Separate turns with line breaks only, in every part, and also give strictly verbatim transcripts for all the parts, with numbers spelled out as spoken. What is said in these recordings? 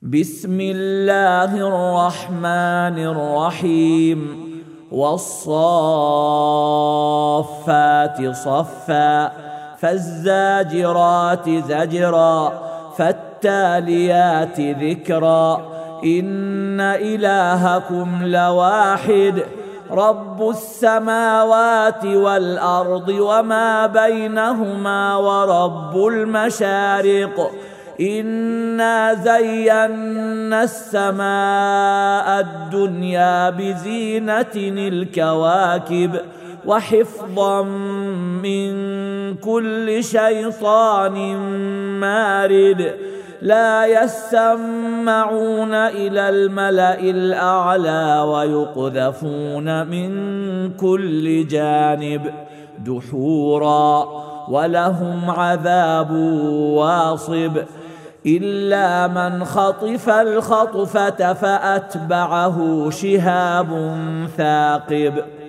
بسم الله الرحمن الرحيم والصافات صفا فالزاجرات زجرا فالتاليات ذكرا إن إلهكم لواحد رب السماوات والأرض وما بينهما ورب المشارق إنا زينا السماء الدنيا بزينة الكواكب وحفظا من كل شيطان مارد لا يسمعون إلى الملأ الأعلى ويقذفون من كل جانب دحورا ولهم عذاب واصب إلا من خطف الخطفة فأتبعه شهاب ثاقب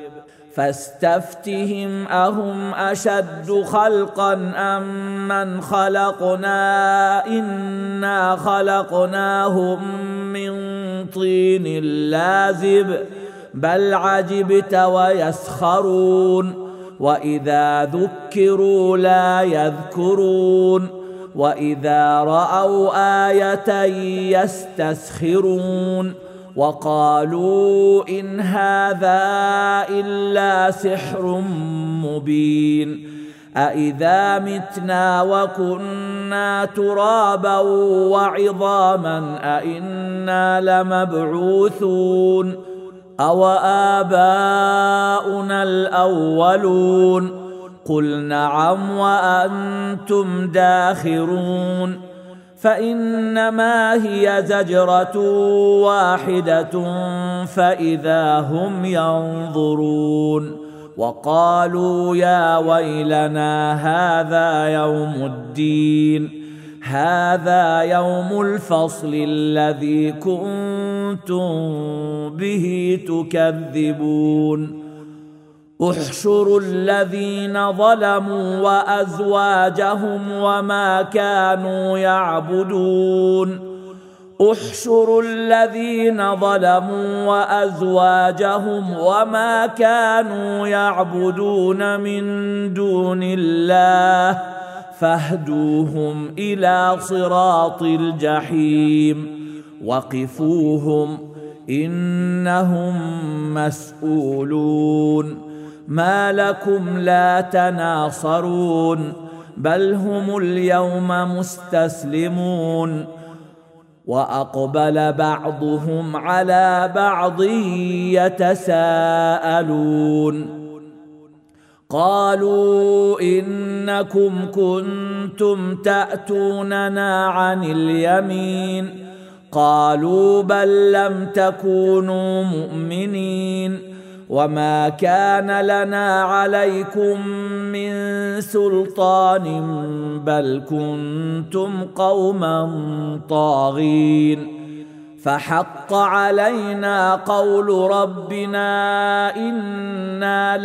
فاستفتهم أهم أشد خلقا أم من خلقنا إنا خلقناهم من طين لازب بل عجبت ويسخرون وإذا ذكروا لا يذكرون وإذا رأوا آية يستسخرون وقالوا إن هذا إلا سحر مبين أإذا متنا وكنا ترابا وعظاما أإنا لمبعوثون أو آباؤنا الأولون قل نعم وأنتم داخرون فإنما هي زجرة واحدة فإذا هم ينظرون وقالوا يا ويلنا هذا يوم الدين هذا يوم الفصل الذي كنتم به تكذبون احشروا الذين ظلموا وأزواجهم وما كانوا يعبدون احشروا الذين ظلموا وأزواجهم وما كانوا يعبدون من دون الله فاهدوهم إلى صراط الجحيم وقفوهم إنهم مسؤولون ما لكم لا تناصرون بل هم اليوم مستسلمون وأقبل بعضهم على بعض يتساءلون قالوا إنكم كنتم تأتوننا عن اليمين قالوا بل لم تكونوا مؤمنين وما كان لنا عليكم من سلطان بل كنتم قوما طاغين فحق علينا قول ربنا إنا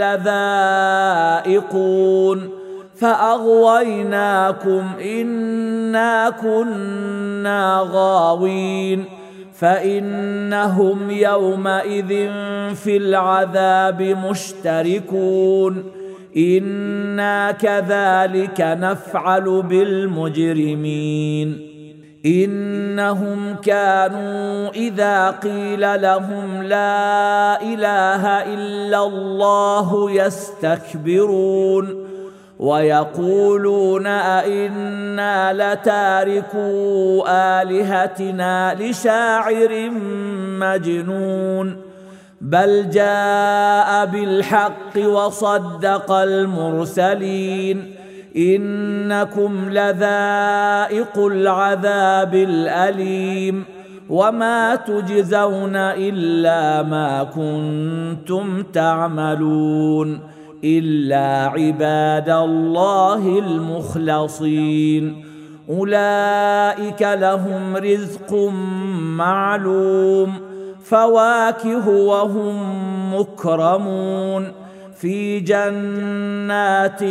لذائقون فأغويناكم إنا كنا غاوين فإنهم يومئذ في العذاب مشتركون إنا كذلك نفعل بالمجرمين إنهم كانوا إذا قيل لهم لا إله إلا الله يستكبرون ويقولون أئنا لتاركو آلهتنا لشاعر مجنون بل جاء بالحق وصدق المرسلين إنكم لذائق العذاب الأليم وما تجزون إلا ما كنتم تعملون إلا عباد الله المخلصين أولئك لهم رزق معلوم فواكه وهم مكرمون في جنات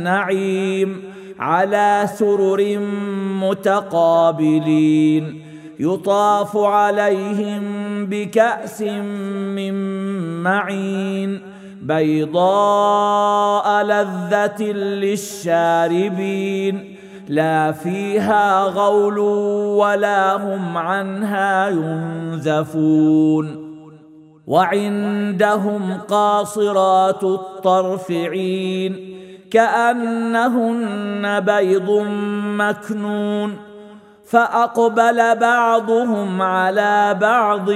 النعيم على سرر متقابلين يطاف عليهم بكأس من معين بيضاء لذة للشاربين لا فيها غول ولا هم عنها ينزفون وعندهم قاصرات الطرف عين كأنهن بيض مكنون فأقبل بعضهم على بعض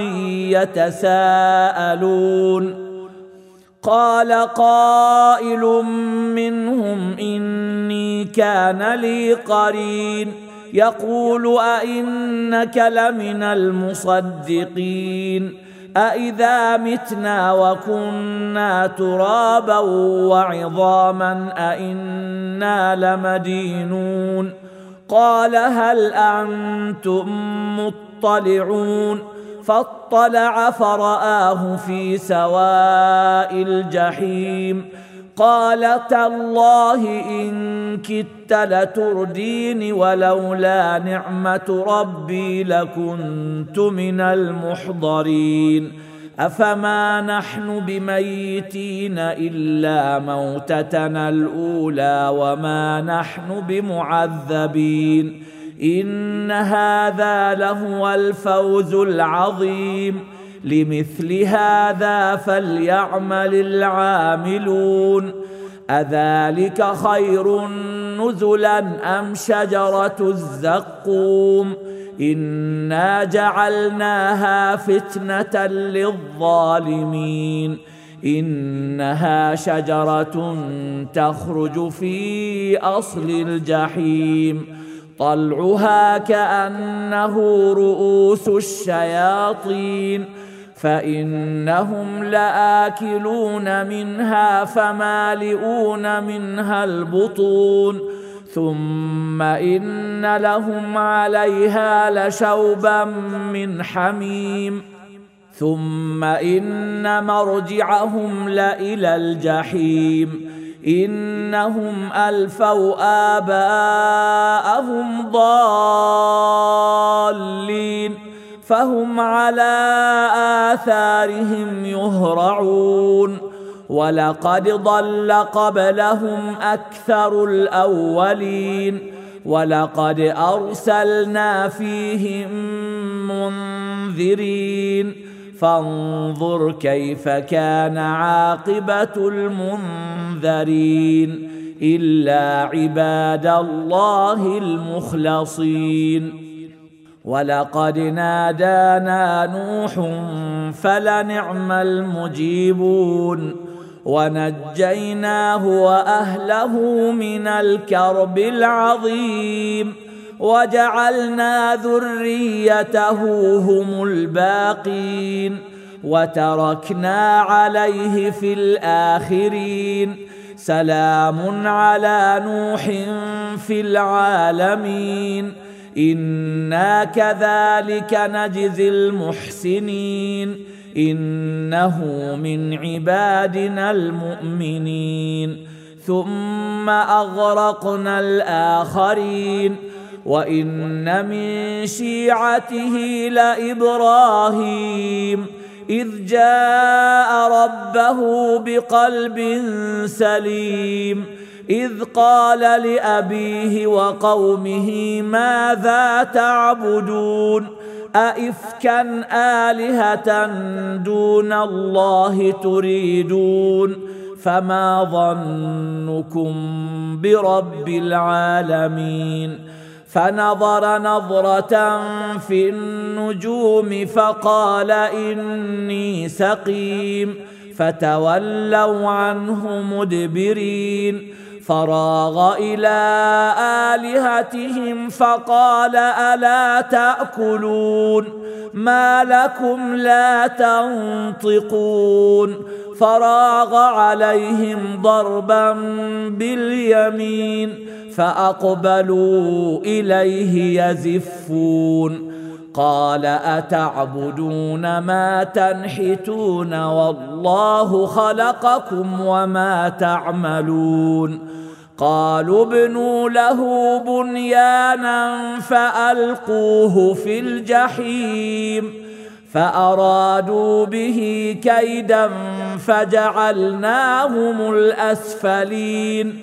يتساءلون قال قائل منهم إني كان لي قرين يقول أئنك لمن المصدقين أإذا متنا وكنا ترابا وعظاما أئنا لمدينون قال هل أنتم مطلعون فاطلع فرآه في سواء الجحيم قال تالله إن كدت لتردين ولولا نعمة ربي لكنت من المحضرين أفما نحن بميتين إلا موتتنا الأولى وما نحن بمعذبين إن هذا لهو الفوز العظيم لمثل هذا فليعمل العاملون أذلك خير نزلا أم شجرة الزقوم إنا جعلناها فتنة للظالمين إنها شجرة تخرج في أصل الجحيم طلعها كأنه رؤوس الشياطين فإنهم لآكلون منها فمالئون منها البطون ثم إن لهم عليها لشوبا من حميم ثم إن مرجعهم لإلى الجحيم إنهم ألفوا آباءهم ضالين فهم على آثارهم يهرعون ولقد ضل قبلهم أكثر الأولين ولقد أرسلنا فيهم منذرين فانظر كيف كان عاقبة المنذرين إلا عباد الله المخلصين ولقد نادانا نوح فلنعم المجيبون ونجيناه وأهله من الكرب العظيم وجعلنا ذريته هم الباقين وتركنا عليه في الآخرين سلام على نوح في العالمين إنا كذلك نجزي المحسنين إنه من عبادنا المؤمنين ثم أغرقنا الآخرين وإن من شيعته لإبراهيم إذ جاء ربه بقلب سليم إذ قال لأبيه وقومه ماذا تعبدون أئفكا آلهة دون الله تريدون فما ظنكم برب العالمين فنظر نظرة في النجوم فقال إني سقيم فتولوا عنه مدبرين فراغ إلى آلهتهم فقال ألا تأكلون ما لكم لا تنطقون فراغ عليهم ضربا باليمين فأقبلوا إليه يزفون قال أتعبدون ما تنحتون والله خلقكم وما تعملون قالوا ابنوا له بنيانا فألقوه في الجحيم فأرادوا به كيدا فجعلناهم الأسفلين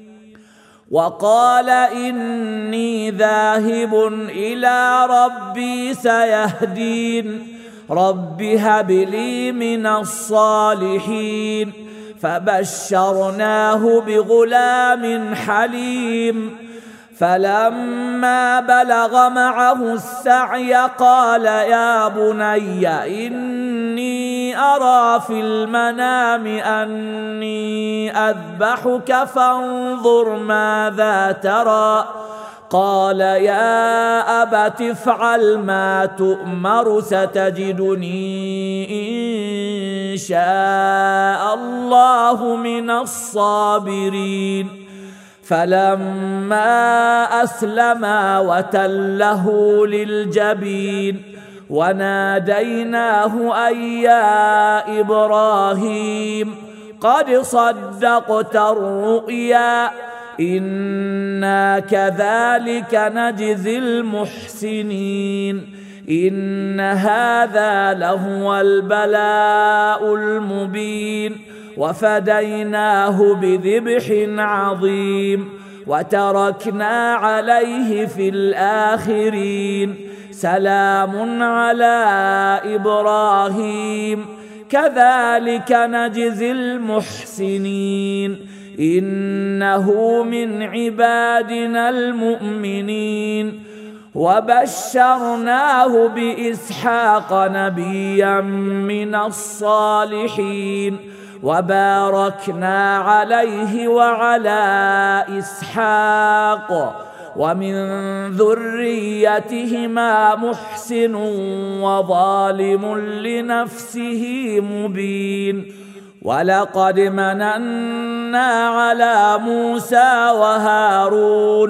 وقال إني ذاهب إلى ربي سيهدين رب هب لي من الصالحين فبشرناه بغلام حليم فلما بلغ معه السعي قال يا بني إني أرى في المنام أني أذبحك فانظر ماذا ترى قال يا أبت افعل ما تؤمر ستجدني إن شاء الله من الصابرين فلما أسلما وتله للجبين وناديناه أن يا إبراهيم قد صدقت الرؤيا إنا كذلك نجزي المحسنين إن هذا لهو البلاء المبين وفديناه بذبح عظيم وتركنا عليه في الآخرين سلام على إبراهيم كذلك نجزي المحسنين إنه من عبادنا المؤمنين وبشرناه بإسحاق نبيا من الصالحين وباركنا عليه وعلى إسحاق ومن ذريتهما محسن وظالم لنفسه مبين ولقد مننا على موسى وهارون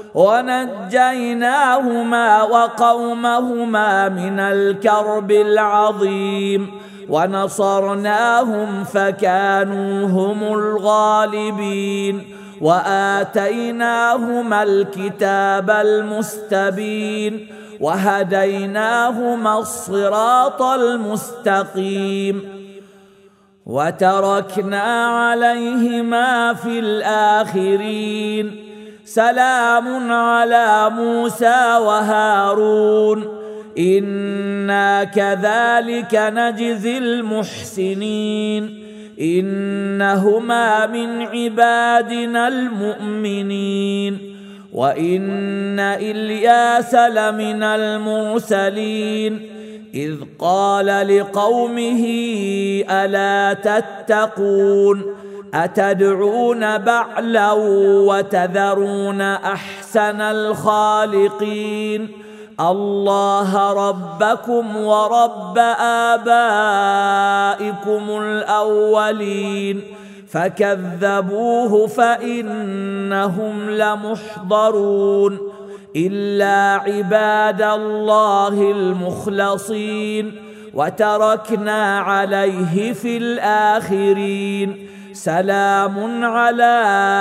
ونجيناهما وقومهما من الكرب العظيم ونصرناهم فكانوا هم الغالبين وآتيناهما الكتاب المستبين وهديناهما الصراط المستقيم وتركنا عليهما في الآخرين سلام على موسى وهارون إنا كذلك نجزي المحسنين إنهما من عبادنا المؤمنين وإن إلياس لمن المرسلين إذ قال لقومه ألا تتقون أتدعون بعلا وتذرون أحسن الخالقين الله ربكم ورب آبائكم الأولين فكذبوه فإنهم لمحضرون إلا عباد الله المخلصين وتركنا عليه في الآخرين سلام على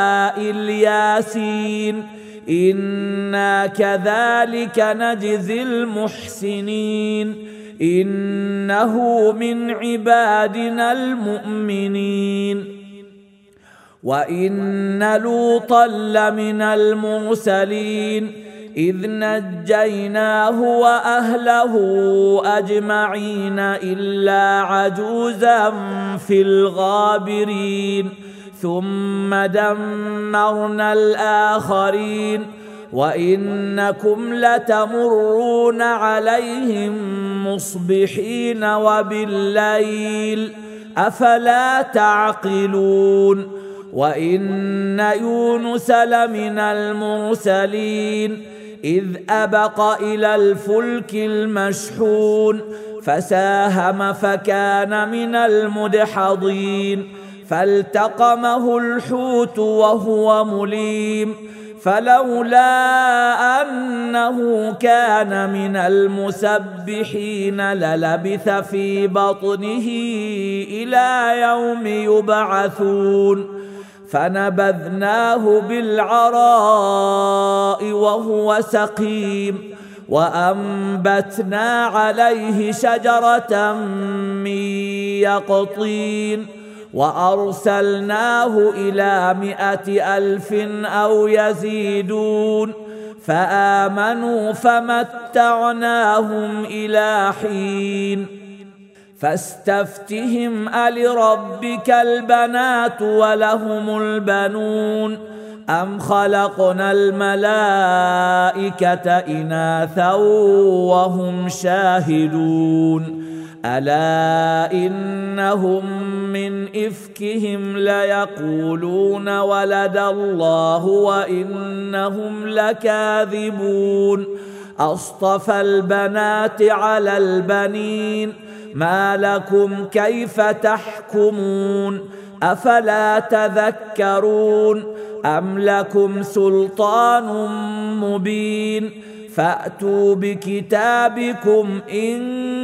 الياسين إنا كذلك نجزي المحسنين إنه من عبادنا المؤمنين وإن لوطا لمن المرسلين إذ نجيناه وأهله أجمعين إلا عجوزا في الغابرين ثم دمرنا الآخرين وإنكم لتمرون عليهم مصبحين وبالليل أفلا تعقلون وإن يونس لمن المرسلين إذ أبق إلى الفلك المشحون فساهم فكان من المدحضين فالتقمه الحوت وهو مليم فلولا أنه كان من المسبحين للبث في بطنه إلى يوم يبعثون فنبذناه بالعراء وهو سقيم وأنبتنا عليه شجرة من يقطين وأرسلناه إلى مائة ألف أو يزيدون فآمنوا فمتعناهم إلى حين فاستفتهم ألربك البنات ولهم البنون أم خلقنا الملائكة إناثا وهم شاهدون ألا إنهم من إفكهم ليقولون ولد الله وإنهم لكاذبون أصطفى البنات على البنين ما لكم كيف تحكمون أفلا تذكرون أم لكم سلطان مبين فأتوا بكتابكم إن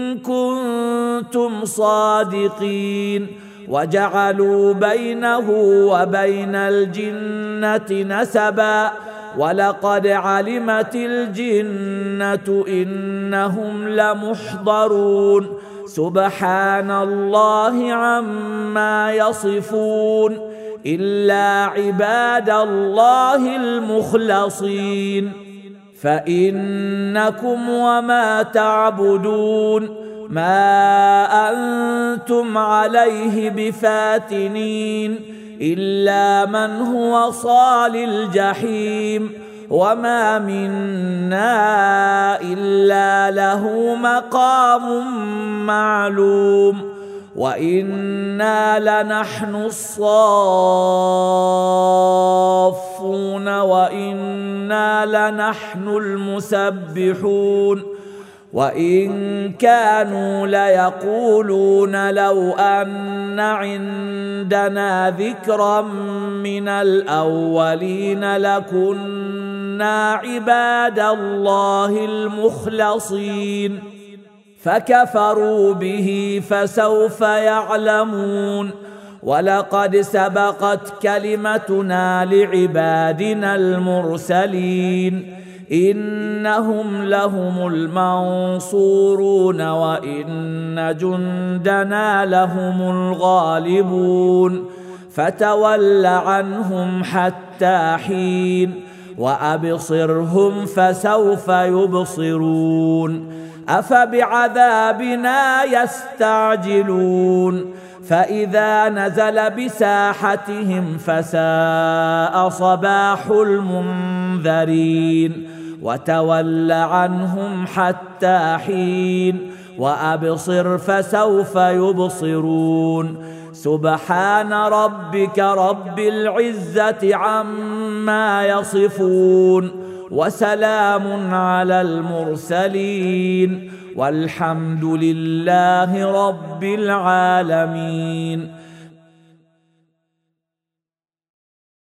كنتم صادقين وجعلوا بينه وبين الجنة نسبا ولقد علمت الجنة إنهم لمحضرون سبحان الله عما يصفون إلا عباد الله المخلصين فإنكم وما تعبدون ما أنتم عليه بفاتنين إلا من هو صال الجحيم وما منا إلا له مقام معلوم وإنا لنحن الصافون وإنا لنحن المسبحون وإن كانوا ليقولون لو أن عندنا ذكرا من الأولين لكنا عباد الله المخلصين فكفروا به فسوف يعلمون ولقد سبقت كلمتنا لعبادنا المرسلين إنهم لهم المنصورون وإن جندنا لهم الغالبون فتول عنهم حتى حين وأبصرهم فسوف يبصرون أفبعذابنا يستعجلون فإذا نزل بساحتهم فساء صباح المنذرين وتول عنهم حتى حين وأبصر فسوف يبصرون سبحان ربك رب العزة عما يصفون وسلام على المرسلين والحمد لله رب العالمين.